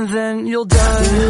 and then you'll die.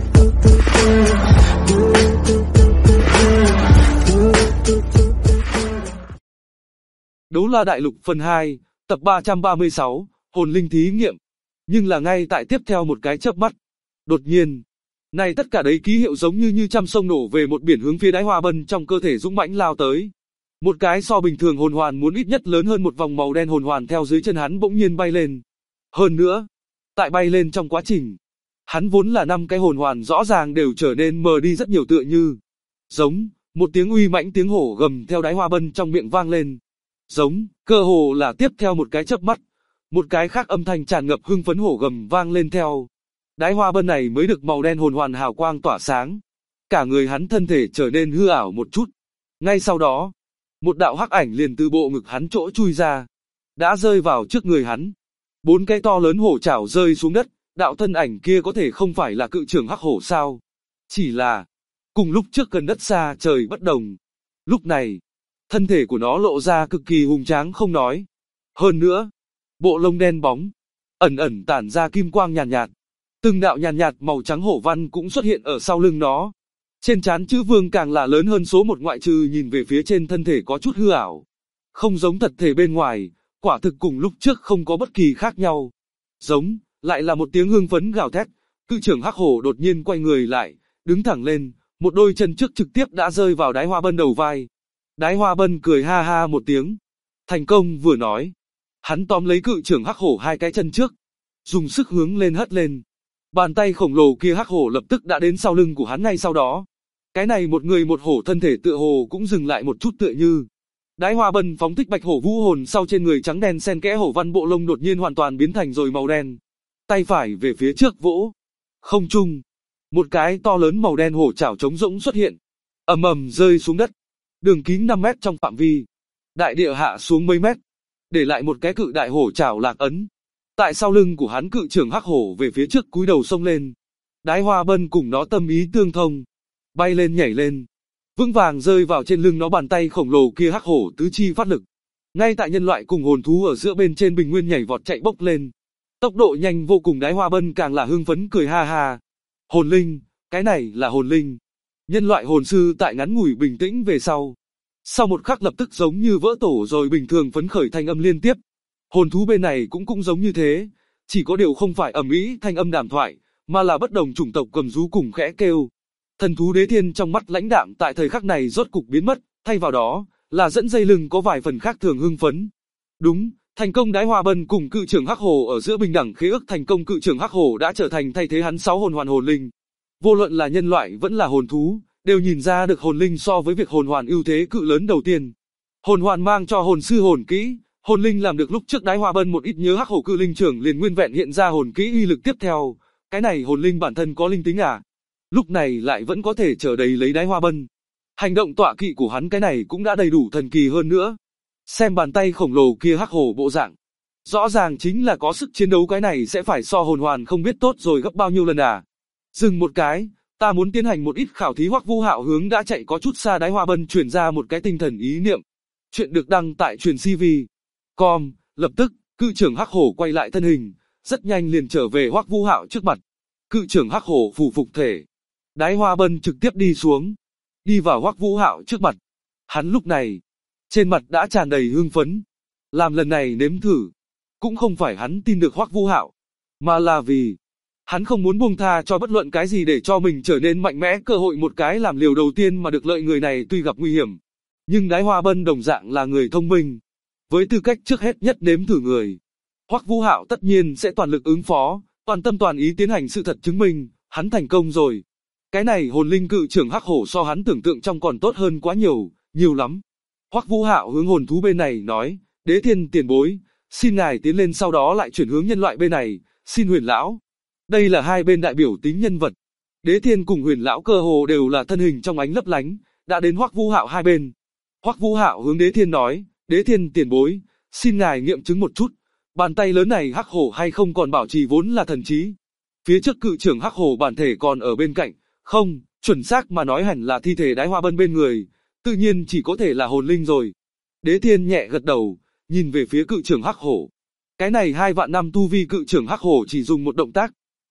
Đấu La Đại Lục phần 2, tập 336, hồn linh thí nghiệm. Nhưng là ngay tại tiếp theo một cái chớp mắt. Đột nhiên, này tất cả đấy ký hiệu giống như trăm sông nổ về một biển hướng phía Đái Hoa Bân trong cơ thể dũng mãnh lao tới. Một cái so bình thường hồn hoàn muốn ít nhất lớn hơn một vòng màu đen hồn hoàn theo dưới chân hắn bỗng nhiên bay lên. Hơn nữa, tại bay lên trong quá trình, hắn vốn là 5 cái hồn hoàn rõ ràng đều trở nên mờ đi rất nhiều, tựa như giống một tiếng uy mãnh tiếng hổ gầm theo Đái Hoa Bân trong miệng vang lên. Giống, cơ hồ là tiếp theo một cái chớp mắt, một cái khác âm thanh tràn ngập hưng phấn hổ gầm vang lên theo. Đái Hoa Bân này mới được màu đen hồn hoàn hào quang tỏa sáng. Cả người hắn thân thể trở nên hư ảo một chút. Ngay sau đó, một đạo hắc ảnh liền từ bộ ngực hắn chỗ chui ra, đã rơi vào trước người hắn. 4 cái to lớn hổ chảo rơi xuống đất, đạo thân ảnh kia có thể không phải là cự trưởng hắc hổ sao? Chỉ là, cùng lúc trước gần đất xa trời bất đồng. Lúc này, thân thể của nó lộ ra cực kỳ hùng tráng không nói. Hơn nữa, bộ lông đen bóng, ẩn ẩn tản ra kim quang nhàn nhạt. Từng đạo nhàn nhạt màu trắng hổ văn cũng xuất hiện ở sau lưng nó. Trên trán chữ vương càng là lớn hơn số 1 ngoại trừ nhìn về phía trên thân thể có chút hư ảo. Không giống thật thể bên ngoài, quả thực cùng lúc trước không có bất kỳ khác nhau. Giống, lại là một tiếng hưng phấn gào thét, cự trưởng hắc hổ đột nhiên quay người lại, đứng thẳng lên, một đôi chân trước trực tiếp đã rơi vào Đái Hoa Bân đầu vai. Đái Hoa Bân cười ha ha một tiếng. Thành công vừa nói. Hắn tóm lấy cự trưởng hắc hổ 2 cái chân trước, dùng sức hướng lên hất lên. Bàn tay khổng lồ kia hắc hổ lập tức đã đến sau lưng của hắn ngay sau đó. Cái này một người một hổ thân thể tựa hồ cũng dừng lại một chút tựa như. Đái Hoa Bân phóng thích bạch hổ vũ hồn sau trên người trắng đen xen kẽ hổ văn bộ lông đột nhiên hoàn toàn biến thành rồi màu đen. Tay phải về phía trước vỗ. Không trung. Một cái to lớn màu đen hổ chảo trống rỗng xuất hiện. Ầm ầm rơi xuống đất. Đường kính 5 mét trong phạm vi. Đại địa hạ xuống mấy mét. Để lại một cái cự đại hổ chảo lạc ấn. Tại sau lưng của hắn cự trưởng hắc hổ về phía trước cúi đầu xông lên. Đái Hoa Bân cùng nó tâm ý tương thông. Bay lên nhảy lên. Vững vàng rơi vào trên lưng nó, bàn tay khổng lồ kia hắc hổ tứ chi phát lực. Ngay tại nhân loại cùng hồn thú ở giữa bên trên bình nguyên nhảy vọt chạy bốc lên. Tốc độ nhanh vô cùng, Đái Hoa Bân càng là hưng phấn cười ha ha. Hồn linh, cái này là hồn linh. Nhân loại hồn sư tại ngắn ngủi bình tĩnh về sau. Sau một khắc lập tức giống như vỡ tổ rồi bình thường phấn khởi thanh âm liên tiếp. Hồn thú bên này cũng giống như thế, chỉ có điều không phải ầm ĩ thanh âm đàm thoại, mà là bất đồng chủng tộc gầm rú cùng khẽ kêu. Thần thú Đế Thiên trong mắt lãnh đạm tại thời khắc này rốt cục biến mất, thay vào đó là dẫn dây lưng có vài phần khác thường hưng phấn. Đúng, thành công. Đái Hoa Bân cùng cự trưởng hắc hổ ở giữa bình đẳng khế ước thành công, cự trưởng hắc hổ đã trở thành thay thế hắn 6 hồn hoàn hồn linh. Vô luận là nhân loại vẫn là hồn thú, đều nhìn ra được hồn linh so với việc hồn hoàn ưu thế cự lớn đầu tiên. Hồn hoàn mang cho hồn sư hồn kỹ, hồn linh làm được lúc trước Đái Hoa Bân một ít nhớ hắc hổ cự linh trưởng liền nguyên vẹn hiện ra hồn kỹ uy lực tiếp theo. Cái này hồn linh bản thân có linh tính à? Lúc này lại vẫn có thể trở đầy lấy Đái Hoa Bân. Hành động tọa kỵ của hắn cái này cũng đã đầy đủ thần kỳ hơn nữa. Xem bàn tay khổng lồ kia hắc hổ bộ dạng, rõ ràng chính là có sức chiến đấu, cái này sẽ phải so hồn hoàn không biết tốt rồi gấp bao nhiêu lần à. Dừng một cái, ta muốn tiến hành một ít khảo thí. Hoắc Vũ Hạo hướng đã chạy có chút xa Đái Hoa Bân truyền ra một cái tinh thần ý niệm. Chuyện được đăng tại truyền CV.com, lập tức, cự trưởng hắc hổ quay lại thân hình, rất nhanh liền trở về Hoắc Vũ Hạo trước mặt. Cự trưởng hắc hổ phủ phục thể. Đái Hoa Bân trực tiếp đi xuống, đi vào Hoắc Vũ Hạo trước mặt. Hắn lúc này, trên mặt đã tràn đầy hưng phấn. Làm lần này nếm thử, cũng không phải hắn tin được Hoắc Vũ Hạo, mà là vì hắn không muốn buông tha cho bất luận cái gì để cho mình trở nên mạnh mẽ. Cơ hội một cái làm liều đầu tiên mà được lợi người này tuy gặp nguy hiểm, nhưng Đái Hoa Bân đồng dạng là người thông minh. Với tư cách trước hết nhất nếm thử người, Hoắc Vũ Hạo tất nhiên sẽ toàn lực ứng phó, toàn tâm toàn ý tiến hành sự thật chứng minh, hắn thành công rồi. Cái này hồn linh cự trưởng hắc hổ so hắn tưởng tượng trong còn tốt hơn quá nhiều, nhiều lắm. Hoắc Vũ Hạo hướng hồn thú bên này nói, Đế Thiên tiền bối, xin ngài tiến lên, sau đó lại chuyển hướng nhân loại bên này, xin Huyền lão. Đây là hai bên đại biểu tính nhân vật. Đế Thiên cùng Huyền lão cơ hồ đều là thân hình trong ánh lấp lánh, đã đến Hoắc Vũ Hạo hai bên. Hoắc Vũ Hạo hướng Đế Thiên nói, Đế Thiên tiền bối, xin ngài nghiệm chứng một chút, bàn tay lớn này hắc hổ hay không còn bảo trì vốn là thần trí. Phía trước cự trưởng hắc hổ bản thể còn ở bên cạnh, không, chuẩn xác mà nói hẳn là thi thể Đái Hoa Bân bên người, tự nhiên chỉ có thể là hồn linh rồi. Đế Thiên nhẹ gật đầu, nhìn về phía cự trưởng hắc hổ. Cái này 2 vạn năm tu vi cự trưởng hắc hổ chỉ dùng một động tác,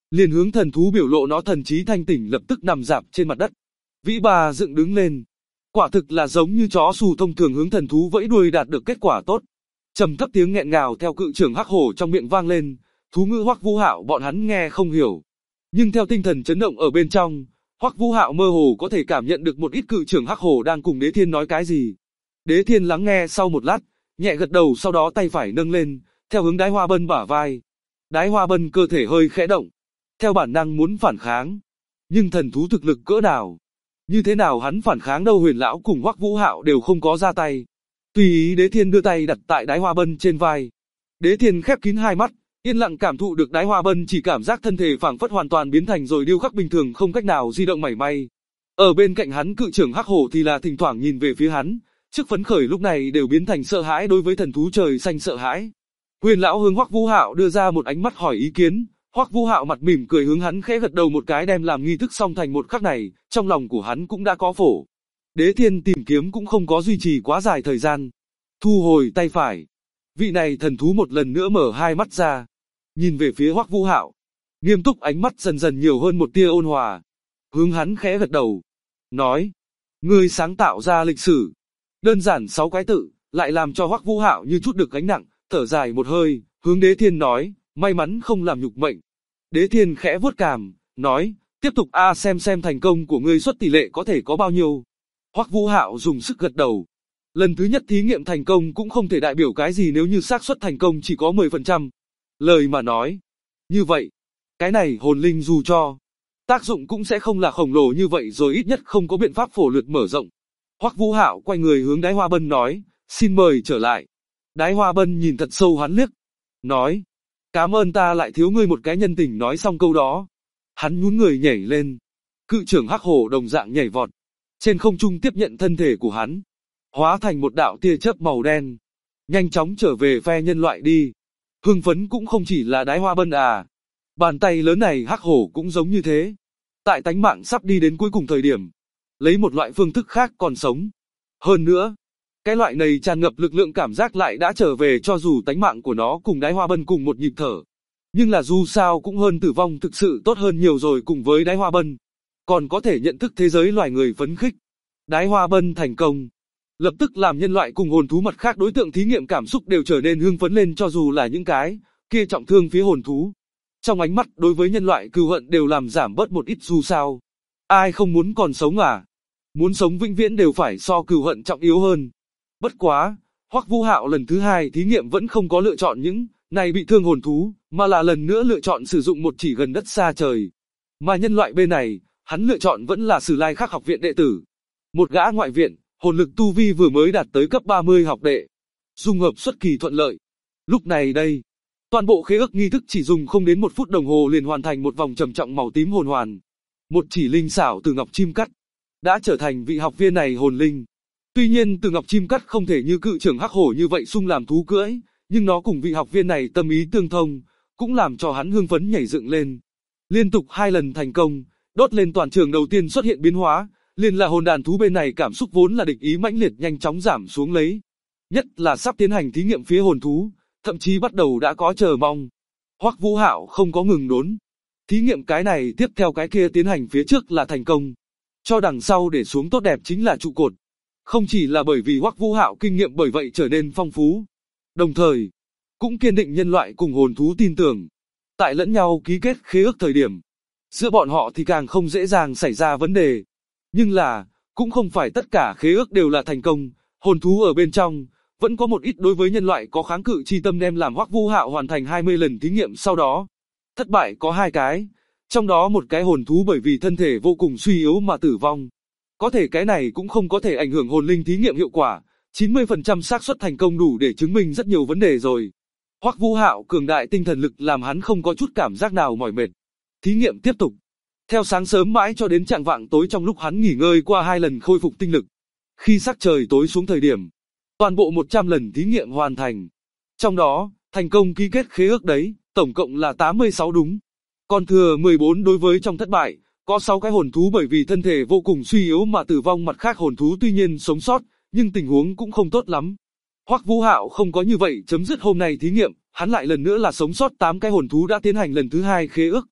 liền hướng thần thú biểu lộ nó thần trí thanh tỉnh lập tức nằm rạp trên mặt đất. Vĩ Bà dựng đứng lên. Quả thực là giống như chó xù thông thường hướng thần thú vẫy đuôi đạt được kết quả tốt. Trầm thấp tiếng nghẹn ngào theo cự trưởng hắc hổ trong miệng vang lên, thú ngữ Hoắc Vũ Hạo bọn hắn nghe không hiểu. Nhưng theo tinh thần chấn động ở bên trong, Hoắc Vũ Hạo mơ hồ có thể cảm nhận được một ít cự trưởng hắc hổ đang cùng Đế Thiên nói cái gì. Đế Thiên lắng nghe sau một lát, nhẹ gật đầu sau đó tay phải nâng lên, theo hướng Đái Hoa Bân bả vai. Đái Hoa Bân cơ thể hơi khẽ động, theo bản năng muốn phản kháng. Nhưng thần thú thực lực cỡ nào? Như thế nào hắn phản kháng đâu Huyền Lão cùng Hoắc Vũ Hạo đều không có ra tay. Tùy ý Đế Thiên đưa tay đặt tại Đái Hoa Bân trên vai. Đế Thiên khép kín hai mắt, yên lặng cảm thụ được Đái Hoa Bân chỉ cảm giác thân thể phảng phất hoàn toàn biến thành rồi điêu khắc bình thường không cách nào di động mảy may. Ở bên cạnh hắn cự trưởng hắc hổ thì là thỉnh thoảng nhìn về phía hắn, trước phấn khởi lúc này đều biến thành sợ hãi đối với thần thú trời xanh sợ hãi. Huyền Lão hướng Hoắc Vũ Hạo đưa ra một ánh mắt hỏi ý kiến, Hoắc Vũ Hạo mặt mỉm cười hướng hắn khẽ gật đầu một cái đem làm nghi thức xong thành một khắc này, trong lòng của hắn cũng đã có phổ. Đế Thiên tìm kiếm cũng không có duy trì quá dài thời gian. Thu hồi tay phải. Vị này thần thú một lần nữa mở hai mắt ra, nhìn về phía Hoắc Vũ Hạo, nghiêm túc ánh mắt dần dần nhiều hơn một tia ôn hòa, hướng hắn khẽ gật đầu, nói: "Ngươi sáng tạo ra lịch sử." Đơn giản 6 cái tự, lại làm cho Hoắc Vũ Hạo như chút được gánh nặng, thở dài một hơi, hướng Đế Thiên nói: "May mắn không làm nhục mệnh." Đế Thiên khẽ vuốt cằm, nói: "Tiếp tục xem thành công của ngươi suất tỷ lệ có thể có bao nhiêu." Hoắc Vũ Hạo dùng sức gật đầu. Lần thứ nhất thí nghiệm thành công cũng không thể đại biểu cái gì nếu như xác suất thành công chỉ có 10%. Lời mà nói. Như vậy, cái này hồn linh dù cho tác dụng cũng sẽ không là khổng lồ như vậy rồi ít nhất không có biện pháp phổ lượt mở rộng. Hoắc Vũ Hạo quay người hướng Đái Hoa Bân nói: "Xin mời trở lại." Đái Hoa Bân nhìn thật sâu hắn liếc, nói: "Cảm ơn ta lại thiếu ngươi một cái nhân tình." Nói xong câu đó, hắn nhún người nhảy lên. Cự trưởng hắc hổ đồng dạng nhảy vọt, trên không trung tiếp nhận thân thể của hắn, hóa thành một đạo tia chớp màu đen, nhanh chóng trở về phe nhân loại đi. Hưng phấn cũng không chỉ là Đái Hoa Bân à. Bàn tay lớn này hắc hổ cũng giống như thế. Tại tánh mạng sắp đi đến cuối cùng thời điểm, lấy một loại phương thức khác còn sống. Hơn nữa, cái loại này tràn ngập lực lượng cảm giác lại đã trở về cho dù tánh mạng của nó cùng Đái Hoa Bân cùng một nhịp thở. Nhưng là dù sao cũng hơn tử vong thực sự tốt hơn nhiều rồi cùng với Đái Hoa Bân. Còn có thể nhận thức thế giới loài người phấn khích. Đái Hoa Bân thành công. Lập tức làm nhân loại cùng hồn thú mặt khác đối tượng thí nghiệm cảm xúc đều trở nên hưng phấn lên cho dù là những cái kia trọng thương phía hồn thú. Trong ánh mắt đối với nhân loại cừu hận đều làm giảm bớt một ít dù sao. Ai không muốn còn sống à? Muốn sống vĩnh viễn đều phải so cừu hận trọng yếu hơn. Bất quá, Hoắc Vũ Hạo lần thứ 2 thí nghiệm vẫn không có lựa chọn những này bị thương hồn thú, mà là lần nữa lựa chọn sử dụng một chỉ gần đất xa trời. Mà nhân loại bên này, hắn lựa chọn vẫn là Sử Lai Khắc học viện đệ tử. Một gã ngoại viện, hồn lực tu vi vừa mới đạt tới cấp 30 học đệ. Dung hợp xuất kỳ thuận lợi. Lúc này đây, toàn bộ khế ước nghi thức chỉ dùng không đến 1 phút đồng hồ liền hoàn thành một vòng trầm trọng màu tím hồn hoàn. Một chỉ linh xảo từ ngọc chim cắt, đã trở thành vị học viên này hồn linh. Tuy nhiên từ ngọc chim cắt không thể như cự trưởng hắc hổ như vậy sung làm thú cưỡi, nhưng nó cùng vị học viên này tâm ý tương thông, cũng làm cho hắn hưng phấn nhảy dựng lên. Liên tục 2 lần thành công, đốt lên toàn trường đầu tiên xuất hiện biến hóa, liền là hồn đàn thú bên này cảm xúc vốn là địch ý mãnh liệt nhanh chóng giảm xuống lấy. Nhất là sắp tiến hành thí nghiệm phía hồn thú, thậm chí bắt đầu đã có chờ mong. Hoắc Vũ Hạo không có ngừng đốn. Thí nghiệm cái này tiếp theo cái kia tiến hành phía trước là thành công. Cho đằng sau để xuống tốt đẹp chính là trụ cột. Không chỉ là bởi vì Hoắc Vũ Hạo kinh nghiệm bởi vậy trở nên phong phú. Đồng thời, cũng kiên định nhân loại cùng hồn thú tin tưởng. Tại lẫn nhau ký kết khế ước thời điểm, giữa bọn họ thì càng không dễ dàng xảy ra vấn đề. Nhưng là, cũng không phải tất cả khế ước đều là thành công, hồn thú ở bên trong, vẫn có một ít đối với nhân loại có kháng cự chi tâm đem làm Hoắc Vũ Hạo hoàn thành 20 lần thí nghiệm sau đó. Thất bại có 2 cái, trong đó một cái hồn thú bởi vì thân thể vô cùng suy yếu mà tử vong. Có thể cái này cũng không có thể ảnh hưởng hồn linh thí nghiệm hiệu quả, 90% xác suất thành công đủ để chứng minh rất nhiều vấn đề rồi. Hoắc Vũ Hạo cường đại tinh thần lực làm hắn không có chút cảm giác nào mỏi mệt. Thí nghiệm tiếp tục. Theo sáng sớm mãi cho đến chạng vạng tối trong lúc hắn nghỉ ngơi qua 2 lần khôi phục tinh lực. Khi sắc trời tối xuống thời điểm, toàn bộ 100 lần thí nghiệm hoàn thành. Trong đó, thành công ký kết khế ước đấy, tổng cộng là 86 đúng. Còn thừa 14 đối với trong thất bại, có 6 cái hồn thú bởi vì thân thể vô cùng suy yếu mà tử vong mặt khác hồn thú tuy nhiên sống sót, nhưng tình huống cũng không tốt lắm. Hoắc Vũ Hạo không có như vậy chấm dứt hôm nay thí nghiệm, hắn lại lần nữa là sống sót 8 cái hồn thú đã tiến hành lần thứ 2 khế ước.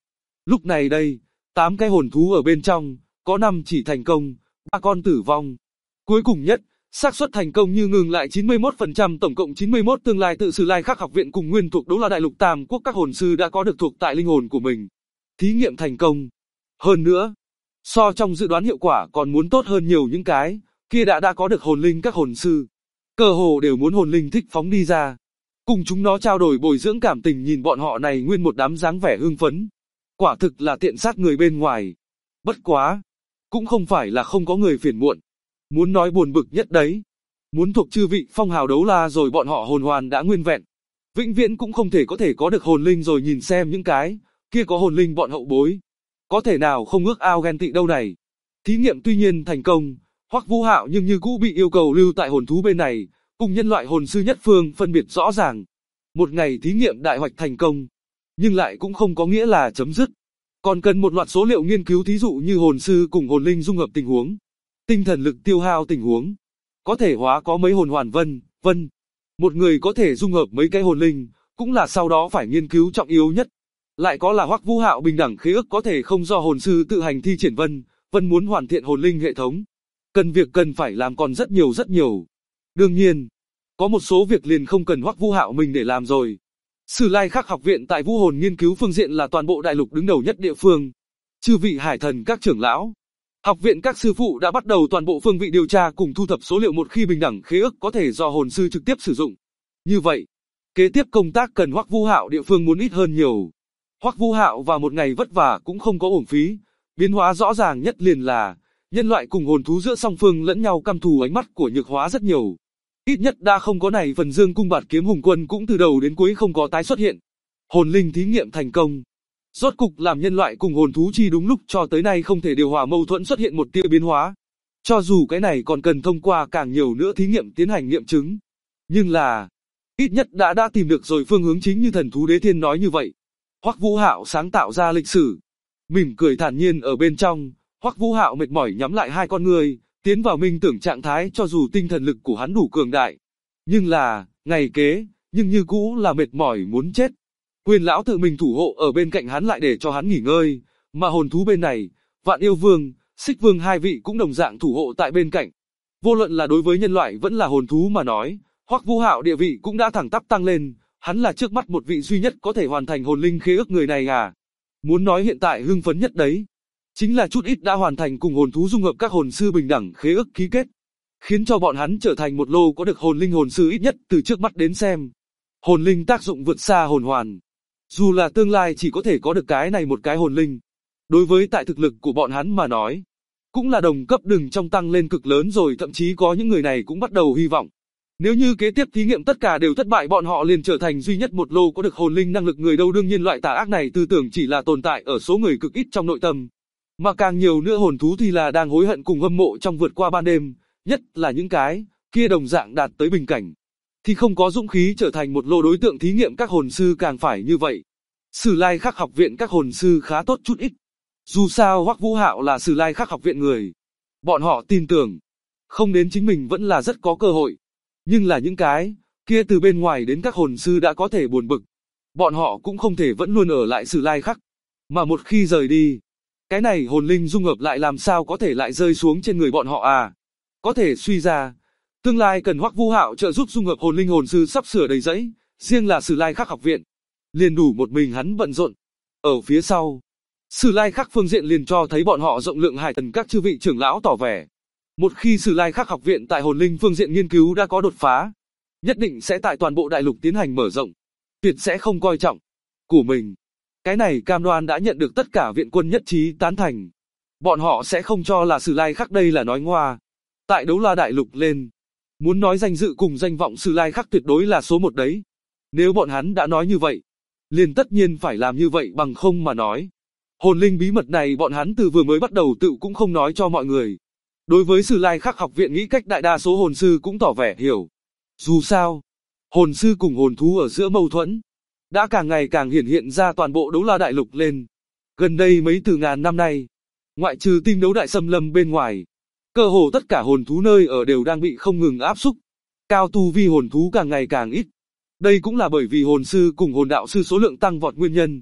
Lúc này đây, 8 cái hồn thú ở bên trong, có 5 chỉ thành công, 3 con tử vong. Cuối cùng nhất, xác suất thành công như ngừng lại 91%, tổng cộng 91 tương lai tự Sử Lai Khắc học viện cùng nguyên thuộc Đấu La Đại Lục Tam Quốc các hồn sư đã có được thuộc tại linh hồn của mình. Thí nghiệm thành công. Hơn nữa, so trong dự đoán hiệu quả còn muốn tốt hơn nhiều những cái kia đã có được hồn linh các hồn sư. Cơ hồ đều muốn hồn linh thích phóng đi ra, cùng chúng nó trao đổi bồi dưỡng cảm tình, nhìn bọn họ này nguyên một đám dáng vẻ hưng phấn. Quả thực là tiện sát người bên ngoài. Bất quá, cũng không phải là không có người phiền muộn. Muốn nói buồn bực nhất đấy, muốn thuộc chư vị phong hào đấu la rồi bọn họ hồn hoàn đã nguyên vẹn, vĩnh viễn cũng không thể có được hồn linh, rồi nhìn xem những cái kia có hồn linh bọn hậu bối, có thể nào không ước ao ghen tị đâu này. Thí nghiệm tuy nhiên thành công, Hoắc Vũ Hạo nhưng như cũ bị yêu cầu lưu tại hồn thú bên này, cùng nhân loại hồn sư nhất phương phân biệt rõ ràng. Một ngày thí nghiệm đại hoạch thành công, nhưng lại cũng không có nghĩa là chấm dứt. Còn cần một loạt số liệu nghiên cứu, thí dụ như hồn sư cùng hồn linh dung hợp tình huống, tinh thần lực tiêu hao tình huống, có thể hóa có mấy hồn hoàn vân vân. Một người có thể dung hợp mấy cái hồn linh, cũng là sau đó phải nghiên cứu trọng yếu nhất. Lại có là Hoắc Vũ Hạo bình đẳng khế ước có thể không do hồn sư tự hành thi triển vân vân, muốn hoàn thiện hồn linh hệ thống. Cần phải làm còn rất nhiều. Đương nhiên, có một số việc liền không cần Hoắc Vũ Hạo mình để làm rồi. Sử Lai Khắc học viện tại vũ hồn nghiên cứu phương diện là toàn bộ đại lục đứng đầu nhất địa phương. Chư vị hải thần các trưởng lão, học viện các sư phụ đã bắt đầu toàn bộ phương vị điều tra cùng thu thập số liệu, một khi bình đẳng khế ước có thể do hồn sư trực tiếp sử dụng. Như vậy, kế tiếp công tác cần Hoắc Vũ Hạo địa phương muốn ít hơn nhiều. Hoắc Vũ Hạo vào một ngày vất vả cũng không có uổng phí. Biến hóa rõ ràng nhất liền là nhân loại cùng hồn thú giữa song phương lẫn nhau căm thù, ánh mắt của nhược hóa rất nhiều. Ít nhất đã không có này, phần Dương cung bạt kiếm hùng quân cũng từ đầu đến cuối không có tái xuất hiện. Hồn linh thí nghiệm thành công. Rốt cục làm nhân loại cùng hồn thú chi đúng lúc cho tới nay không thể điều hòa mâu thuẫn xuất hiện một tia biến hóa. Cho dù cái này còn cần thông qua càng nhiều nữa thí nghiệm tiến hành nghiệm chứng. Nhưng là, ít nhất đã tìm được rồi phương hướng chính như thần thú đế thiên nói như vậy. Hoắc Vũ Hạo sáng tạo ra lịch sử. Mỉm cười thản nhiên ở bên trong, Hoắc Vũ Hạo mệt mỏi nhắm lại hai con người, tiến vào minh tưởng trạng thái. Cho dù tinh thần lực của hắn đủ cường đại, nhưng là, ngày kế, nhưng như cũ là mệt mỏi muốn chết. Huyền lão tự mình thủ hộ ở bên cạnh hắn lại để cho hắn nghỉ ngơi, mà hồn thú bên này, Vạn Yêu Vương, Xích Vương hai vị cũng đồng dạng thủ hộ tại bên cạnh. Vô luận là đối với nhân loại vẫn là hồn thú mà nói, Hoắc Vũ Hạo địa vị cũng đã thẳng tắp tăng lên, hắn là trước mắt một vị duy nhất có thể hoàn thành hồn linh khế ước người này à. Muốn nói hiện tại hưng phấn nhất đấy, chính là chút ít đã hoàn thành cùng hồn thú dung hợp các hồn sư bình đẳng khế ước ký kết, khiến cho bọn hắn trở thành một lô có được hồn linh hồn sư ít nhất từ trước mắt đến xem. Hồn linh tác dụng vượt xa hồn hoàn. Dù là tương lai chỉ có thể có được cái này một cái hồn linh, đối với tại thực lực của bọn hắn mà nói, cũng là đồng cấp đừng trong tăng lên cực lớn rồi, thậm chí có những người này cũng bắt đầu hy vọng. Nếu như kế tiếp thí nghiệm tất cả đều thất bại, bọn họ liền trở thành duy nhất một lô có được hồn linh năng lực người đâu. Đương nhiên loại tà ác này tư tưởng chỉ là tồn tại ở số người cực ít trong nội tâm, mà càng nhiều nữa hồn thú thì là đang hối hận cùng hâm mộ trong vượt qua ban đêm, nhất là những cái kia đồng dạng đạt tới bình cảnh, thì không có dũng khí trở thành một lô đối tượng thí nghiệm. Các hồn sư càng phải như vậy. Sử Lai Khắc học viện các hồn sư khá tốt chút ít. Dù sao Hoắc Vũ Hạo là Sử Lai Khắc học viện người, bọn họ tin tưởng, không đến chính mình vẫn là rất có cơ hội. Nhưng là những cái kia từ bên ngoài đến các hồn sư đã có thể buồn bực, bọn họ cũng không thể vẫn luôn ở lại Sử Lai Khắc, mà một khi rời đi, cái này hồn linh dung hợp lại làm sao có thể lại rơi xuống trên người bọn họ à? Có thể suy ra, tương lai cần Hoắc Vũ Hạo trợ giúp dung hợp hồn linh hồn sư sắp sửa đầy rẫy, riêng là Sử Lai Khắc học viện liền đủ một mình hắn bận rộn. Ở phía sau, Sử Lai Khắc phương diện liền cho thấy bọn họ rộng lượng hải thần các chư vị trưởng lão tỏ vẻ, một khi Sử Lai Khắc học viện tại hồn linh phương diện nghiên cứu đã có đột phá, nhất định sẽ tại toàn bộ đại lục tiến hành mở rộng, tuyệt sẽ không coi trọng của mình. Cái này cam đoan đã nhận được tất cả viện quân nhất trí tán thành. Bọn họ sẽ không cho là Sử Lai Khắc đây là nói ngoa. Tại Đấu La đại lục lên, muốn nói danh dự cùng danh vọng Sử Lai Khắc tuyệt đối là số một đấy. Nếu bọn hắn đã nói như vậy, liền tất nhiên phải làm như vậy, bằng không mà nói, hồn linh bí mật này bọn hắn từ vừa mới bắt đầu tự cũng không nói cho mọi người. Đối với Sử Lai Khắc học viện nghĩ cách, đại đa số hồn sư cũng tỏ vẻ hiểu. Dù sao, hồn sư cùng hồn thú ở giữa mâu thuẫn đã càng ngày càng hiển hiện ra toàn bộ Đấu La đại lục lên. Gần đây mấy từ ngàn năm nay, ngoại trừ tinh đấu đại xâm lâm bên ngoài, cơ hồ tất cả hồn thú nơi ở đều đang bị không ngừng áp xúc. Cao tu vi hồn thú càng ngày càng ít. Đây cũng là bởi vì hồn sư cùng hồn đạo sư số lượng tăng vọt nguyên nhân.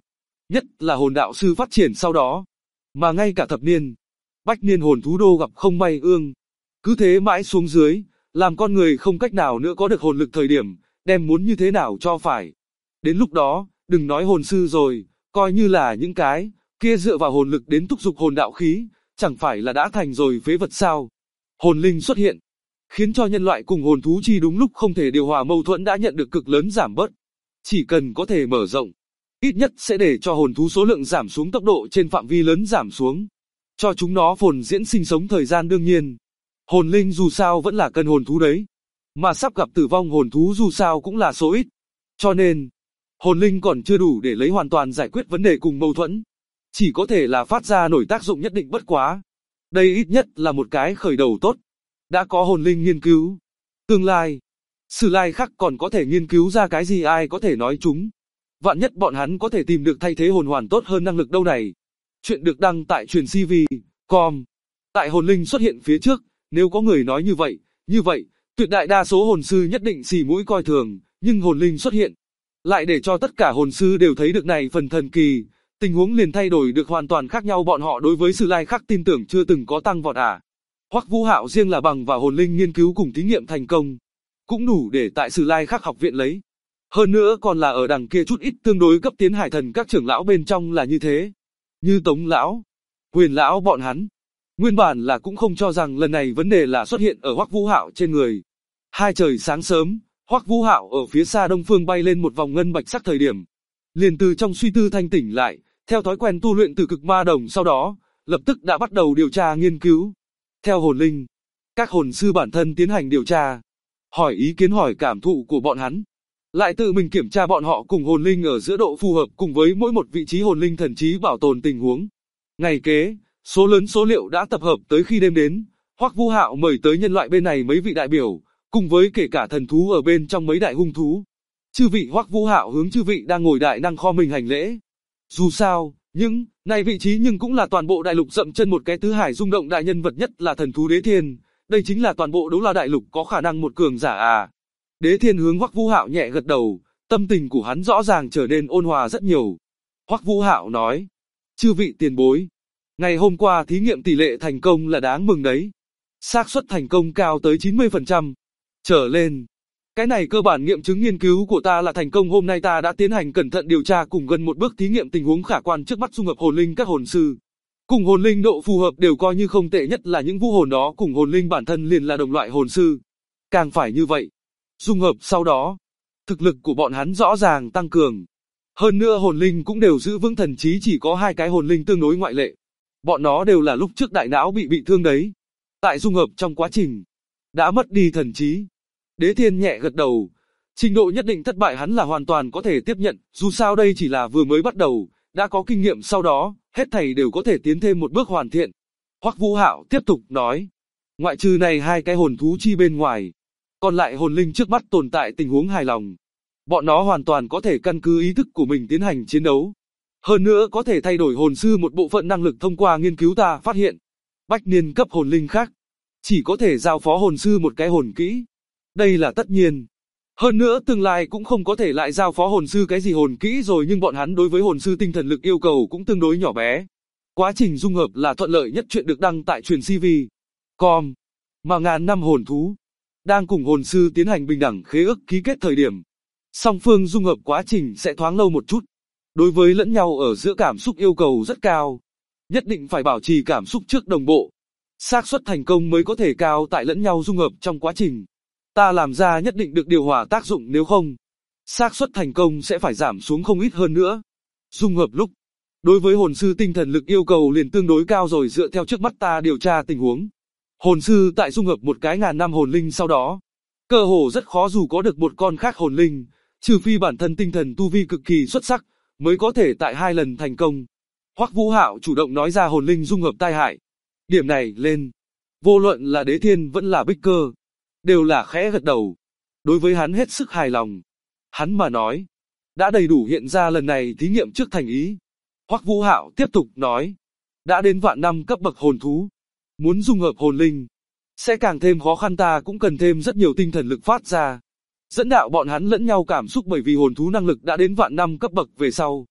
nhất là hồn đạo sư phát triển sau đó. Mà ngay cả thập niên, bách niên hồn thú đô gặp không may ương. Cứ thế mãi xuống dưới, làm con người không cách nào nữa có được hồn lực thời điểm, đem muốn như thế nào cho phải. Đến lúc đó, đừng nói hồn sư rồi, coi như là những cái kia dựa vào hồn lực đến thúc giục hồn đạo khí, chẳng phải là đã thành rồi phế vật sao. Hồn linh xuất hiện, khiến cho nhân loại cùng hồn thú chi đúng lúc không thể điều hòa mâu thuẫn đã nhận được cực lớn giảm bớt. Chỉ cần có thể mở rộng, ít nhất sẽ để cho hồn thú số lượng giảm xuống tốc độ trên phạm vi lớn giảm xuống. Cho chúng nó phồn diễn sinh sống thời gian đương nhiên. Hồn linh dù sao vẫn là cần hồn thú đấy. Mà sắp gặp tử vong hồn thú dù sao cũng là số ít. Cho nên, hồn linh còn chưa đủ để lấy hoàn toàn giải quyết vấn đề cùng mâu thuẫn. Chỉ có thể là phát ra nổi tác dụng nhất định bất quá. Đây ít nhất là một cái khởi đầu tốt. Đã có hồn linh nghiên cứu. Tương lai, sử lai khắc còn có thể nghiên cứu ra cái gì ai có thể nói chúng. Vạn nhất bọn hắn có thể tìm được thay thế hồn hoàn tốt hơn năng lực đâu này. Chuyện được đăng tại truyền CV.com. Tại hồn linh xuất hiện phía trước, nếu có người nói như vậy, tuyệt đại đa số hồn sư nhất định xì mũi coi thường, nhưng hồn linh xuất hiện, lại để cho tất cả hồn sư đều thấy được này phần thần kỳ, tình huống liền thay đổi được hoàn toàn khác nhau bọn họ đối với sử lai khắc tin tưởng chưa từng có tăng vọt à. Hoắc Vũ Hạo riêng là bằng vào hồn linh nghiên cứu cùng thí nghiệm thành công, cũng đủ để tại sử lai khắc học viện lấy. Hơn nữa còn là ở đằng kia chút ít tương đối cấp tiến hải thần các trưởng lão bên trong là như thế. Như Tống lão, Huyền lão bọn hắn. Nguyên bản là cũng không cho rằng lần này vấn đề là xuất hiện ở Hoắc Vũ Hạo trên người. Hai trời sáng sớm, Hoắc Vũ Hạo ở phía xa đông phương bay lên một vòng ngân bạch sắc thời điểm. Liền từ trong suy tư thanh tỉnh lại, theo thói quen tu luyện từ cực ma đồng sau đó, lập tức đã bắt đầu điều tra nghiên cứu. Theo hồn linh, các hồn sư bản thân tiến hành điều tra, hỏi ý kiến hỏi cảm thụ của bọn hắn. Lại tự mình kiểm tra bọn họ cùng hồn linh ở giữa độ phù hợp cùng với mỗi một vị trí hồn linh thần trí bảo tồn tình huống. Ngày kế, số lớn số liệu đã tập hợp tới khi đêm đến, Hoắc Vũ Hạo mời tới nhân loại bên này mấy vị đại biểu, cùng với kể cả thần thú ở bên trong mấy đại hung thú. Chư vị Hoắc Vũ Hạo hướng chư vị đang ngồi đại năng kho mình hành lễ. Dù sao, nhưng, này vị trí nhưng cũng là toàn bộ đại lục dậm chân một cái tứ hải rung động đại nhân vật nhất là thần thú Đế Thiên, đây chính là toàn bộ Đấu La đại lục có khả năng một cường giả à. Đế Thiên hướng Hoắc Vũ Hạo nhẹ gật đầu, tâm tình của hắn rõ ràng trở nên ôn hòa rất nhiều. Hoắc Vũ Hạo nói, chư vị tiền bối, ngày hôm qua thí nghiệm tỷ lệ thành công là đáng mừng đấy. Xác suất thành công cao tới 90% trở lên. Cái này cơ bản nghiệm chứng nghiên cứu của ta là thành công. Hôm nay ta đã tiến hành cẩn thận điều tra cùng gần một bước thí nghiệm tình huống khả quan trước mắt dung hợp hồn linh các hồn sư. Cùng hồn linh độ phù hợp đều coi như không tệ, nhất là những vũ hồn đó cùng hồn linh bản thân liền là đồng loại hồn sư. Càng phải như vậy, dung hợp sau đó, thực lực của bọn hắn rõ ràng tăng cường. Hơn nữa hồn linh cũng đều giữ vững thần trí, chỉ có hai cái hồn linh tương đối ngoại lệ. Bọn nó đều là lúc trước đại não bị thương đấy. Tại dung hợp trong quá trình, đã mất đi thần trí. Đế Thiên nhẹ gật đầu, trình độ nhất định thất bại hắn là hoàn toàn có thể tiếp nhận, dù sao đây chỉ là vừa mới bắt đầu, đã có kinh nghiệm sau đó, hết thảy đều có thể tiến thêm một bước hoàn thiện. Hoắc Vũ Hạo tiếp tục nói, ngoại trừ này hai cái hồn thú chi bên ngoài, còn lại hồn linh trước mắt tồn tại tình huống hài lòng. Bọn nó hoàn toàn có thể căn cứ ý thức của mình tiến hành chiến đấu. Hơn nữa có thể thay đổi hồn sư một bộ phận năng lực. Thông qua nghiên cứu ta phát hiện, bách niên cấp hồn linh khác, chỉ có thể giao phó hồn sư một cái hồn kỹ. Đây là tất nhiên. Hơn nữa tương lai cũng không có thể lại giao phó hồn sư cái gì hồn kỹ rồi, nhưng bọn hắn đối với hồn sư tinh thần lực yêu cầu cũng tương đối nhỏ bé. Quá trình dung hợp là thuận lợi nhất. Chuyện được đăng tại truyền CV.com. Mà ngàn năm hồn thú đang cùng hồn sư tiến hành bình đẳng khế ước ký kết thời điểm, song phương dung hợp quá trình sẽ thoáng lâu một chút. Đối với lẫn nhau ở giữa cảm xúc yêu cầu rất cao, nhất định phải bảo trì cảm xúc trước đồng bộ. Xác suất thành công mới có thể cao tại lẫn nhau dung hợp trong quá trình. Ta làm ra nhất định được điều hòa tác dụng, nếu không, xác suất thành công sẽ phải giảm xuống không ít hơn nữa. Dung hợp lúc, đối với hồn sư tinh thần lực yêu cầu liền tương đối cao rồi. Dựa theo trước mắt ta điều tra tình huống, hồn sư tại dung hợp một cái ngàn năm hồn linh sau đó, cơ hồ rất khó dù có được một con khác hồn linh, trừ phi bản thân tinh thần tu vi cực kỳ xuất sắc, mới có thể tại 2 lần thành công. Hoắc Vũ Hạo chủ động nói ra hồn linh dung hợp tai hại. Điểm này lên, vô luận là Đế Thiên vẫn là Bích Cơ, đều là khẽ gật đầu. Đối với hắn hết sức hài lòng. Hắn mà nói, đã đầy đủ hiện ra lần này thí nghiệm trước thành ý. Hoắc Vũ Hạo tiếp tục nói, đã đến vạn năm cấp bậc hồn thú, muốn dung hợp hồn linh, sẽ càng thêm khó khăn. Ta cũng cần thêm rất nhiều tinh thần lực phát ra, dẫn đạo bọn hắn lẫn nhau cảm xúc, bởi vì hồn thú năng lực đã đến vạn năm cấp bậc về sau,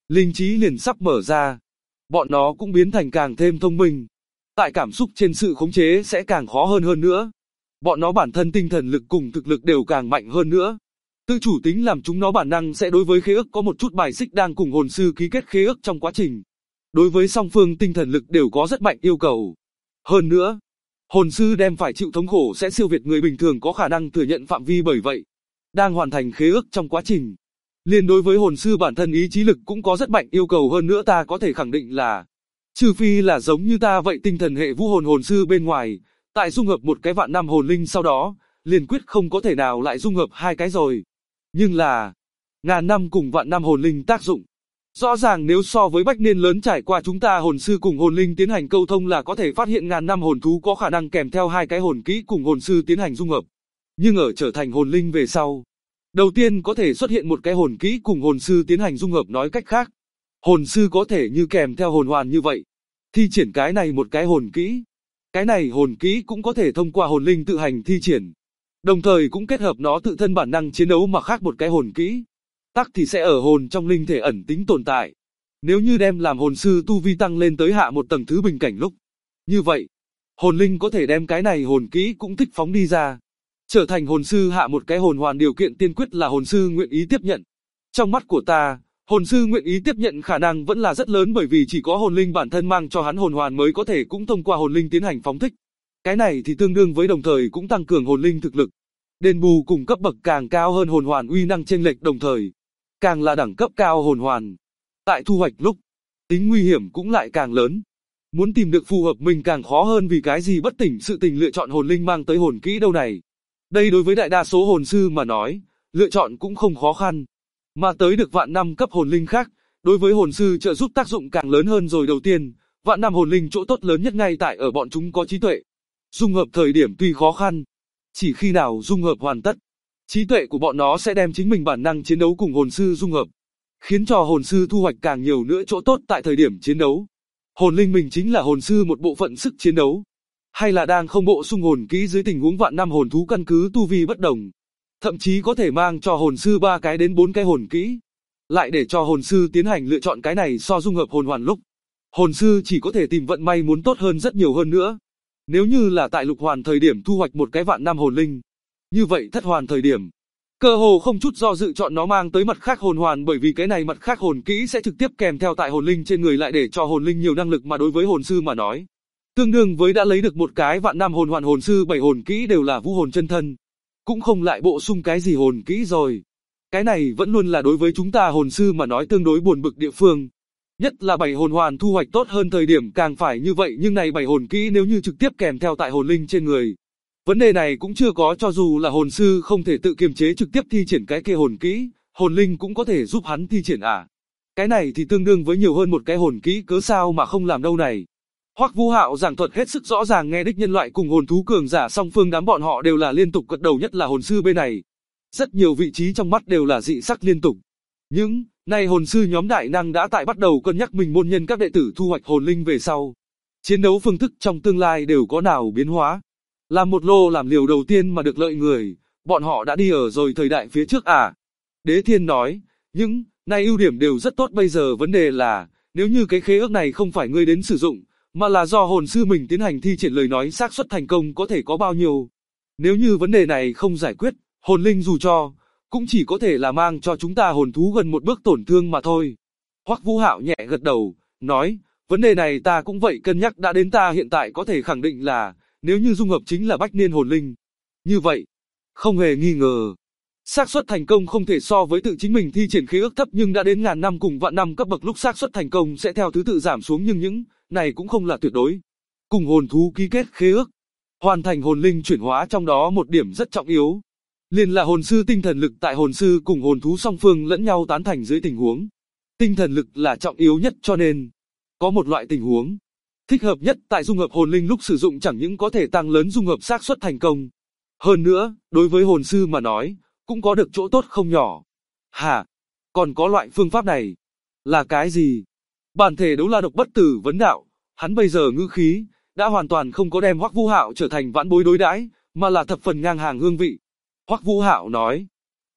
linh trí liền sắp mở ra. Bọn nó cũng biến thành càng thêm thông minh. Tại cảm xúc trên sự khống chế sẽ càng khó hơn nữa. Bọn nó bản thân tinh thần lực cùng thực lực đều càng mạnh hơn nữa. Tự chủ tính làm chúng nó bản năng sẽ đối với khế ước có một chút bài xích đang cùng hồn sư ký kết khế ước trong quá trình. Đối với song phương tinh thần lực đều có rất mạnh yêu cầu. Hơn nữa, hồn sư đem phải chịu thống khổ sẽ siêu việt người bình thường có khả năng thừa nhận phạm vi, bởi vậy, đang hoàn thành khế ước trong quá trình. Liên đối với hồn sư bản thân ý chí lực cũng có rất mạnh yêu cầu hơn nữa, ta có thể khẳng định là, trừ phi là giống như ta vậy tinh thần hệ vũ hồn hồn sư bên ngoài, tại dung hợp một cái vạn năm hồn linh sau đó, liền quyết không có thể nào lại dung hợp hai cái rồi. Nhưng là, ngàn năm cùng vạn năm hồn linh tác dụng. Rõ ràng nếu so với bách niên lớn trải qua chúng ta hồn sư cùng hồn linh tiến hành câu thông là có thể phát hiện ngàn năm hồn thú có khả năng kèm theo hai cái hồn kỹ cùng hồn sư tiến hành dung hợp. Nhưng ở trở thành hồn linh về sau, đầu tiên có thể xuất hiện một cái hồn kỹ cùng hồn sư tiến hành dung hợp, nói cách khác, hồn sư có thể như kèm theo hồn hoàn như vậy, thi triển cái này một cái hồn kỹ. Cái này hồn kỹ cũng có thể thông qua hồn linh tự hành thi triển, đồng thời cũng kết hợp nó tự thân bản năng chiến đấu mà khác một cái hồn kỹ. Tắc thì sẽ ở hồn trong linh thể ẩn tính tồn tại. Nếu như đem làm hồn sư tu vi tăng lên tới hạ một tầng thứ bình cảnh lúc, như vậy, hồn linh có thể đem cái này hồn kỹ cũng thích phóng đi ra. Trở thành hồn sư hạ một cái hồn hoàn điều kiện tiên quyết là hồn sư nguyện ý tiếp nhận. Trong mắt của ta, hồn sư nguyện ý tiếp nhận khả năng vẫn là rất lớn, bởi vì chỉ có hồn linh bản thân mang cho hắn hồn hoàn mới có thể cũng thông qua hồn linh tiến hành phóng thích. Cái này thì tương đương với đồng thời cũng tăng cường hồn linh thực lực. Đền bù cùng cấp bậc càng cao hơn hồn hoàn uy năng chênh lệch, đồng thời càng là đẳng cấp cao hồn hoàn, tại thu hoạch lúc, tính nguy hiểm cũng lại càng lớn. Muốn tìm được phù hợp mình càng khó hơn, vì cái gì bất tỉnh sự tình lựa chọn hồn linh mang tới hồn kỹ đâu này. Đây đối với đại đa số hồn sư mà nói, lựa chọn cũng không khó khăn. Mà tới được vạn năm cấp hồn linh khác, đối với hồn sư trợ giúp tác dụng càng lớn hơn rồi. Đầu tiên, vạn năm hồn linh chỗ tốt lớn nhất ngay tại ở bọn chúng có trí tuệ. Dung hợp thời điểm tuy khó khăn, chỉ khi nào dung hợp hoàn tất, trí tuệ của bọn nó sẽ đem chính mình bản năng chiến đấu cùng hồn sư dung hợp, khiến cho hồn sư thu hoạch càng nhiều nữa chỗ tốt tại thời điểm chiến đấu. Hồn linh mình chính là hồn sư một bộ phận sức chiến đấu, hay là đang không bổ sung hồn kỹ dưới tình huống vạn năm hồn thú căn cứ tu vi bất đồng, thậm chí có thể mang cho hồn sư 3 cái đến 4 cái hồn kỹ, lại để cho hồn sư tiến hành lựa chọn cái này so dung hợp hồn hoàn lúc, hồn sư chỉ có thể tìm vận may muốn tốt hơn rất nhiều hơn nữa. Nếu như là tại lục hoàn thời điểm thu hoạch một cái vạn năm hồn linh, như vậy thất hoàn thời điểm, cơ hồ không chút do dự chọn nó mang tới mặt khác hồn hoàn, bởi vì cái này mặt khác hồn kỹ sẽ trực tiếp kèm theo tại hồn linh trên người, lại để cho hồn linh nhiều năng lực, mà đối với hồn sư mà nói, tương đương với đã lấy được một cái vạn năm hồn hoàn. Hồn sư 7 hồn kỹ đều là vũ hồn chân thân, cũng không lại bổ sung cái gì hồn kỹ rồi. Cái này vẫn luôn là đối với chúng ta hồn sư mà nói tương đối buồn bực địa phương. Nhất là 7 hồn hoàn thu hoạch tốt hơn thời điểm càng phải như vậy, nhưng này 7 hồn kỹ nếu như trực tiếp kèm theo tại hồn linh trên người, vấn đề này cũng chưa có, cho dù là hồn sư không thể tự kiềm chế trực tiếp thi triển cái kia hồn kỹ, hồn linh cũng có thể giúp hắn thi triển à. Cái này thì tương đương với nhiều hơn một cái hồn kỹ, cớ sao mà không làm đâu này. Hoắc Vũ Hạo giảng thuật hết sức rõ ràng, nghe đích nhân loại cùng hồn thú cường giả song phương đám bọn họ đều là liên tục gật đầu, nhất là hồn sư bên này. Rất nhiều vị trí trong mắt đều là dị sắc liên tục. Nhưng, nay hồn sư nhóm đại năng đã tại bắt đầu cân nhắc mình môn nhân các đệ tử thu hoạch hồn linh về sau. Chiến đấu phương thức trong tương lai đều có nào biến hóa. Làm một lô làm liều đầu tiên mà được lợi người, bọn họ đã đi ở rồi thời đại phía trước à. Đế Thiên nói, nhưng, nay ưu điểm đều rất tốt, bây giờ vấn đề là, nếu như cái khế ước này không phải ngươi đến sử dụng, mà là do hồn sư mình tiến hành thi triển, lời nói xác suất thành công có thể có bao nhiêu. Nếu như vấn đề này không giải quyết, hồn linh dù cho, cũng chỉ có thể là mang cho chúng ta hồn thú gần một bước tổn thương mà thôi. Hoắc Vũ Hạo nhẹ gật đầu, nói, vấn đề này ta cũng vậy cân nhắc đã đến, ta hiện tại có thể khẳng định là, nếu như dung hợp chính là bách niên hồn linh, như vậy, không hề nghi ngờ, xác suất thành công không thể so với tự chính mình thi triển khế ước thấp, nhưng đã đến ngàn năm cùng vạn năm cấp bậc lúc xác suất thành công sẽ theo thứ tự giảm xuống, nhưng những này cũng không là tuyệt đối. Cùng hồn thú ký kết khế ước, hoàn thành hồn linh chuyển hóa, trong đó một điểm rất trọng yếu, liền là hồn sư tinh thần lực. Tại hồn sư cùng hồn thú song phương lẫn nhau tán thành dưới tình huống, tinh thần lực là trọng yếu nhất, cho nên có một loại tình huống thích hợp nhất tại dung hợp hồn linh lúc sử dụng chẳng những có thể tăng lớn dung hợp xác suất thành công, hơn nữa, đối với hồn sư mà nói, cũng có được chỗ tốt không nhỏ. Hả? Còn có loại phương pháp này? Là cái gì? Bản thể đấu la độc bất tử vấn đạo, hắn bây giờ ngữ khí đã hoàn toàn không có đem Hoắc Vũ Hạo trở thành vãn bối đối đãi, mà là thập phần ngang hàng hương vị. Hoắc Vũ Hạo nói,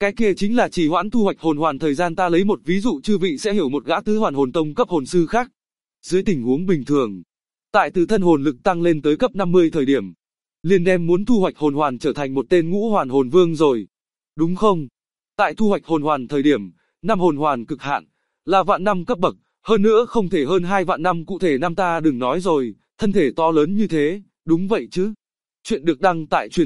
Cái kia chính là trì hoãn thu hoạch hồn hoàn thời gian. Ta lấy một ví dụ chư vị sẽ hiểu một gã tứ hoàn hồn tông cấp hồn sư khác. Dưới tình huống bình thường, tại từ thân hồn lực tăng lên tới cấp 50 thời điểm, liền đem muốn thu hoạch hồn hoàn trở thành một tên ngũ hoàn hồn vương rồi. Đúng không? Tại thu hoạch hồn hoàn thời điểm, 5 hồn hoàn cực hạn, là vạn năm cấp bậc, hơn nữa không thể hơn 2 vạn năm, cụ thể năm ta đừng nói rồi, thân thể to lớn như thế, đúng vậy chứ? Chuyện được đăng tại truyền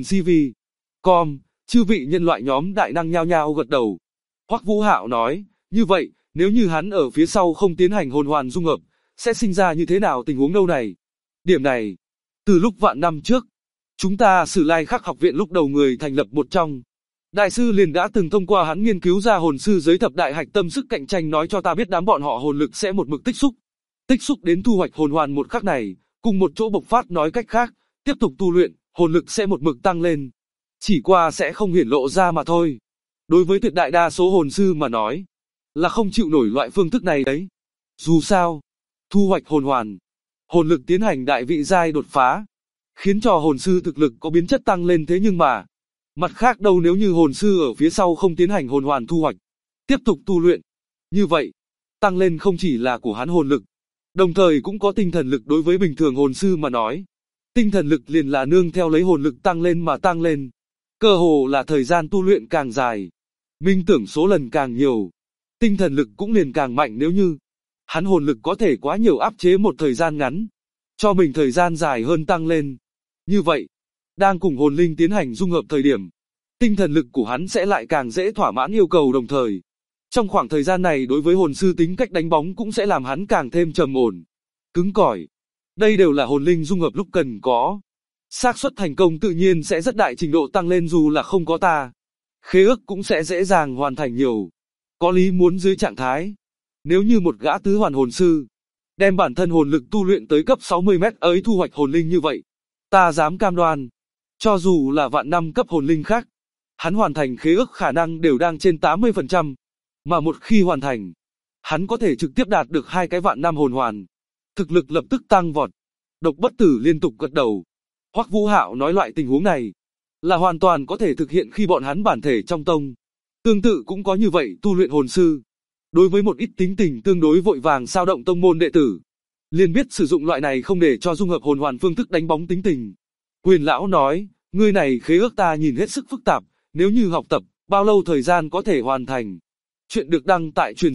CV.com, chư vị nhân loại nhóm đại năng nhao nhao gật đầu. Hoắc Vũ Hạo nói, như vậy, nếu như hắn ở phía sau không tiến hành hồn hoàn dung hợp, sẽ sinh ra như thế nào tình huống đâu này? Điểm này, từ lúc vạn năm trước, chúng ta Sử Lai Khắc học viện lúc đầu người thành lập một trong, đại sư liền đã từng thông qua hắn nghiên cứu ra hồn sư giới thập đại hạch tâm sức cạnh tranh, nói cho ta biết đám bọn họ hồn lực sẽ một mực tích xúc đến thu hoạch hồn hoàn một khắc này, cùng một chỗ bộc phát, nói cách khác, tiếp tục tu luyện, hồn lực sẽ một mực tăng lên. Chỉ qua sẽ không hiển lộ ra mà thôi. Đối với tuyệt đại đa số hồn sư mà nói, là không chịu nổi loại phương thức này đấy. Dù sao, thu hoạch hồn hoàn, hồn lực tiến hành đại vị giai đột phá, khiến cho hồn sư thực lực có biến chất tăng lên, thế nhưng mà, mặt khác đâu, nếu như hồn sư ở phía sau không tiến hành hồn hoàn thu hoạch, tiếp tục tu luyện, như vậy, tăng lên không chỉ là của hắn hồn lực, đồng thời cũng có tinh thần lực. Đối với bình thường hồn sư mà nói, tinh thần lực liền là nương theo lấy hồn lực tăng lên mà tăng lên. Cơ hồ là thời gian tu luyện càng dài, minh tưởng số lần càng nhiều, tinh thần lực cũng liền càng mạnh. Nếu như hắn hồn lực có thể quá nhiều áp chế một thời gian ngắn, cho mình thời gian dài hơn tăng lên, như vậy, đang cùng hồn linh tiến hành dung hợp thời điểm, tinh thần lực của hắn sẽ lại càng dễ thỏa mãn yêu cầu, đồng thời, trong khoảng thời gian này đối với hồn sư tính cách đánh bóng cũng sẽ làm hắn càng thêm trầm ổn, cứng cỏi. Đây đều là hồn linh dung hợp lúc cần có. Xác suất thành công tự nhiên sẽ rất đại trình độ tăng lên, dù là không có ta, khế ước cũng sẽ dễ dàng hoàn thành nhiều. Có lý muốn dưới trạng thái, nếu như một gã tứ hoàn hồn sư, đem bản thân hồn lực tu luyện tới cấp 60 mét ấy thu hoạch hồn linh như vậy, ta dám cam đoan, cho dù là vạn năm cấp hồn linh khác, hắn hoàn thành khế ước khả năng đều đang trên 80%, mà một khi hoàn thành, hắn có thể trực tiếp đạt được 2 cái vạn năm hồn hoàn, thực lực lập tức tăng vọt. Độc Bất Tử liên tục gật đầu. Hoắc Vũ Hạo nói loại tình huống này là hoàn toàn có thể thực hiện khi bọn hắn bản thể trong tông. Tương tự cũng có như vậy tu luyện hồn sư. Đối với một ít tính tình tương đối vội vàng sao động tông môn đệ tử, liền biết sử dụng loại này không để cho dung hợp hồn hoàn phương thức đánh bóng tính tình. Quyền lão nói, ngươi này khế ước ta nhìn hết sức phức tạp, nếu như học tập, bao lâu thời gian có thể hoàn thành? Chuyện được đăng tại truyền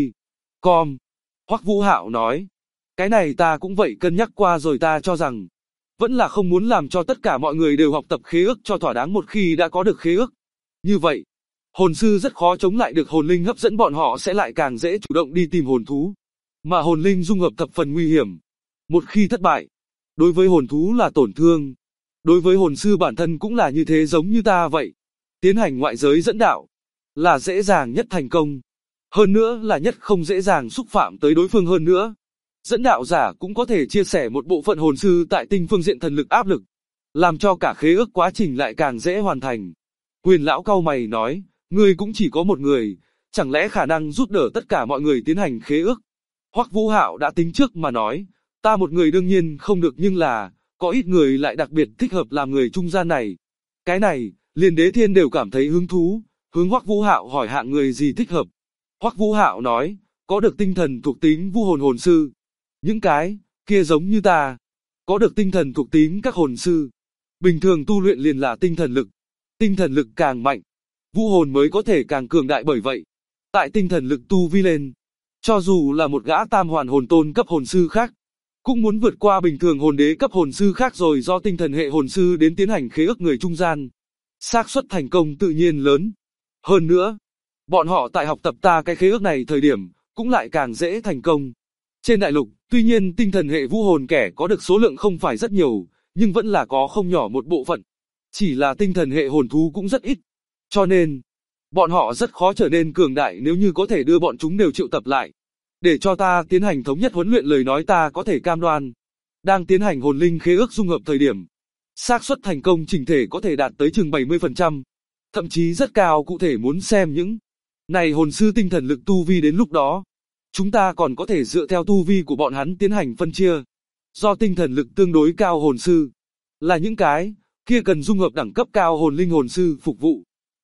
CV.com. Hoắc Vũ Hạo nói, cái này ta cũng vậy cân nhắc qua rồi, ta cho rằng vẫn là không muốn làm cho tất cả mọi người đều học tập khế ước cho thỏa đáng. Một khi đã có được khế ước, như vậy, hồn sư rất khó chống lại được hồn linh hấp dẫn, bọn họ sẽ lại càng dễ chủ động đi tìm hồn thú. Mà hồn linh dung hợp thập phần nguy hiểm. Một khi thất bại, đối với hồn thú là tổn thương. Đối với hồn sư bản thân cũng là như thế, giống như ta vậy. Tiến hành ngoại giới dẫn đạo, là dễ dàng nhất thành công. Hơn nữa là nhất không dễ dàng xúc phạm tới đối phương hơn nữa. Dẫn đạo giả cũng có thể chia sẻ một bộ phận hồn sư tại tinh phương diện thần lực áp lực, làm cho cả khế ước quá trình lại càng dễ hoàn thành. Quyền lão cau mày nói, ngươi cũng chỉ có một người, chẳng lẽ khả năng giúp đỡ tất cả mọi người tiến hành khế ước? Hoắc Vũ Hạo đã tính trước mà nói, ta một người đương nhiên không được, nhưng là, có ít người lại đặc biệt thích hợp làm người trung gian này. Cái này, liền Đế Thiên đều cảm thấy hứng thú, hướng Hoắc Vũ Hạo hỏi hạng người gì thích hợp. Hoắc Vũ Hạo nói, có được tinh thần thuộc tính vu hồn hồn sư. Những cái kia giống như ta, có được tinh thần thuộc tính các hồn sư. Bình thường tu luyện liền là tinh thần lực. Tinh thần lực càng mạnh, vũ hồn mới có thể càng cường đại, bởi vậy, tại tinh thần lực tu vi lên, cho dù là một gã tam hoàn hồn tôn cấp hồn sư khác, cũng muốn vượt qua bình thường hồn đế cấp hồn sư khác rồi, do tinh thần hệ hồn sư đến tiến hành khế ước người trung gian. Xác suất thành công tự nhiên lớn. Hơn nữa, bọn họ tại học tập ta cái khế ước này thời điểm, cũng lại càng dễ thành công. Trên đại lục, tuy nhiên tinh thần hệ vũ hồn kẻ có được số lượng không phải rất nhiều, nhưng vẫn là có không nhỏ một bộ phận. Chỉ là tinh thần hệ hồn thú cũng rất ít. Cho nên, bọn họ rất khó trở nên cường đại. Nếu như có thể đưa bọn chúng đều triệu tập lại, để cho ta tiến hành thống nhất huấn luyện, lời nói ta có thể cam đoan, đang tiến hành hồn linh khế ước dung hợp thời điểm, xác suất thành công chỉnh thể có thể đạt tới chừng 70%, thậm chí rất cao. Cụ thể muốn xem những này hồn sư tinh thần lực tu vi, đến lúc đó, chúng ta còn có thể dựa theo tu vi của bọn hắn tiến hành phân chia. Do tinh thần lực tương đối cao hồn sư, là những cái kia cần dung hợp đẳng cấp cao hồn linh hồn sư phục vụ.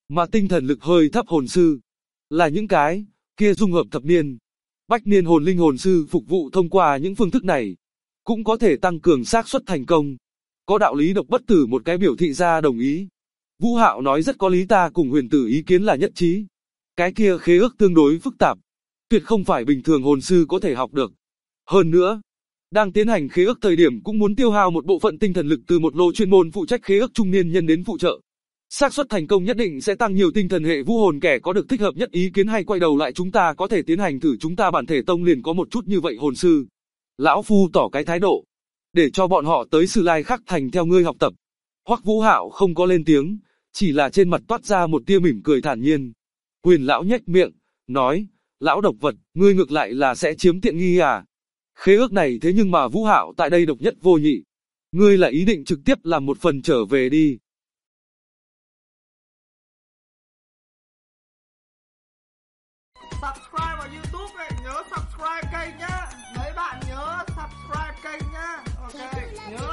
mà tinh thần lực hơi thấp hồn sư là những cái kia dung hợp thập niên, bách niên hồn linh hồn sư phục vụ thông qua những phương thức này, cũng có thể tăng cường xác suất thành công. Có đạo lý Độc Bất Tử một cái biểu thị ra đồng ý. Vũ Hạo nói rất có lý, ta cùng Huyền Tử ý kiến là nhất trí. Cái kia khế ước tương đối phức tạp, tuyệt không phải bình thường hồn sư có thể học được. Hơn nữa, đang tiến hành khế ước thời điểm cũng muốn tiêu hao một bộ phận tinh thần lực từ một lô chuyên môn phụ trách khế ước trung niên nhân đến phụ trợ. Xác suất thành công nhất định sẽ tăng nhiều. Tinh thần hệ vũ hồn kẻ có được thích hợp nhất ý kiến hay quay đầu lại chúng ta có thể tiến hành thử, chúng ta bản thể tông liền có một chút như vậy hồn sư. Lão Phu tỏ cái thái độ, để cho bọn họ tới Sử Lai Khắc Thành theo ngươi học tập. Hoắc Vũ Hạo không có lên tiếng, chỉ là trên mặt toát ra một tia mỉm cười thản nhiên. Huyền lão nhếch miệng, nói, lão độc vật, ngươi ngược lại là sẽ chiếm tiện nghi à? Khế ước này thế nhưng mà Vũ Hạo tại đây độc nhất vô nhị. Ngươi là ý định trực tiếp làm một phần trở về đi. Subscribe vào YouTube này, nhớ subscribe kênh nhá. Mấy bạn nhớ subscribe kênh nhá. Ok, nhớ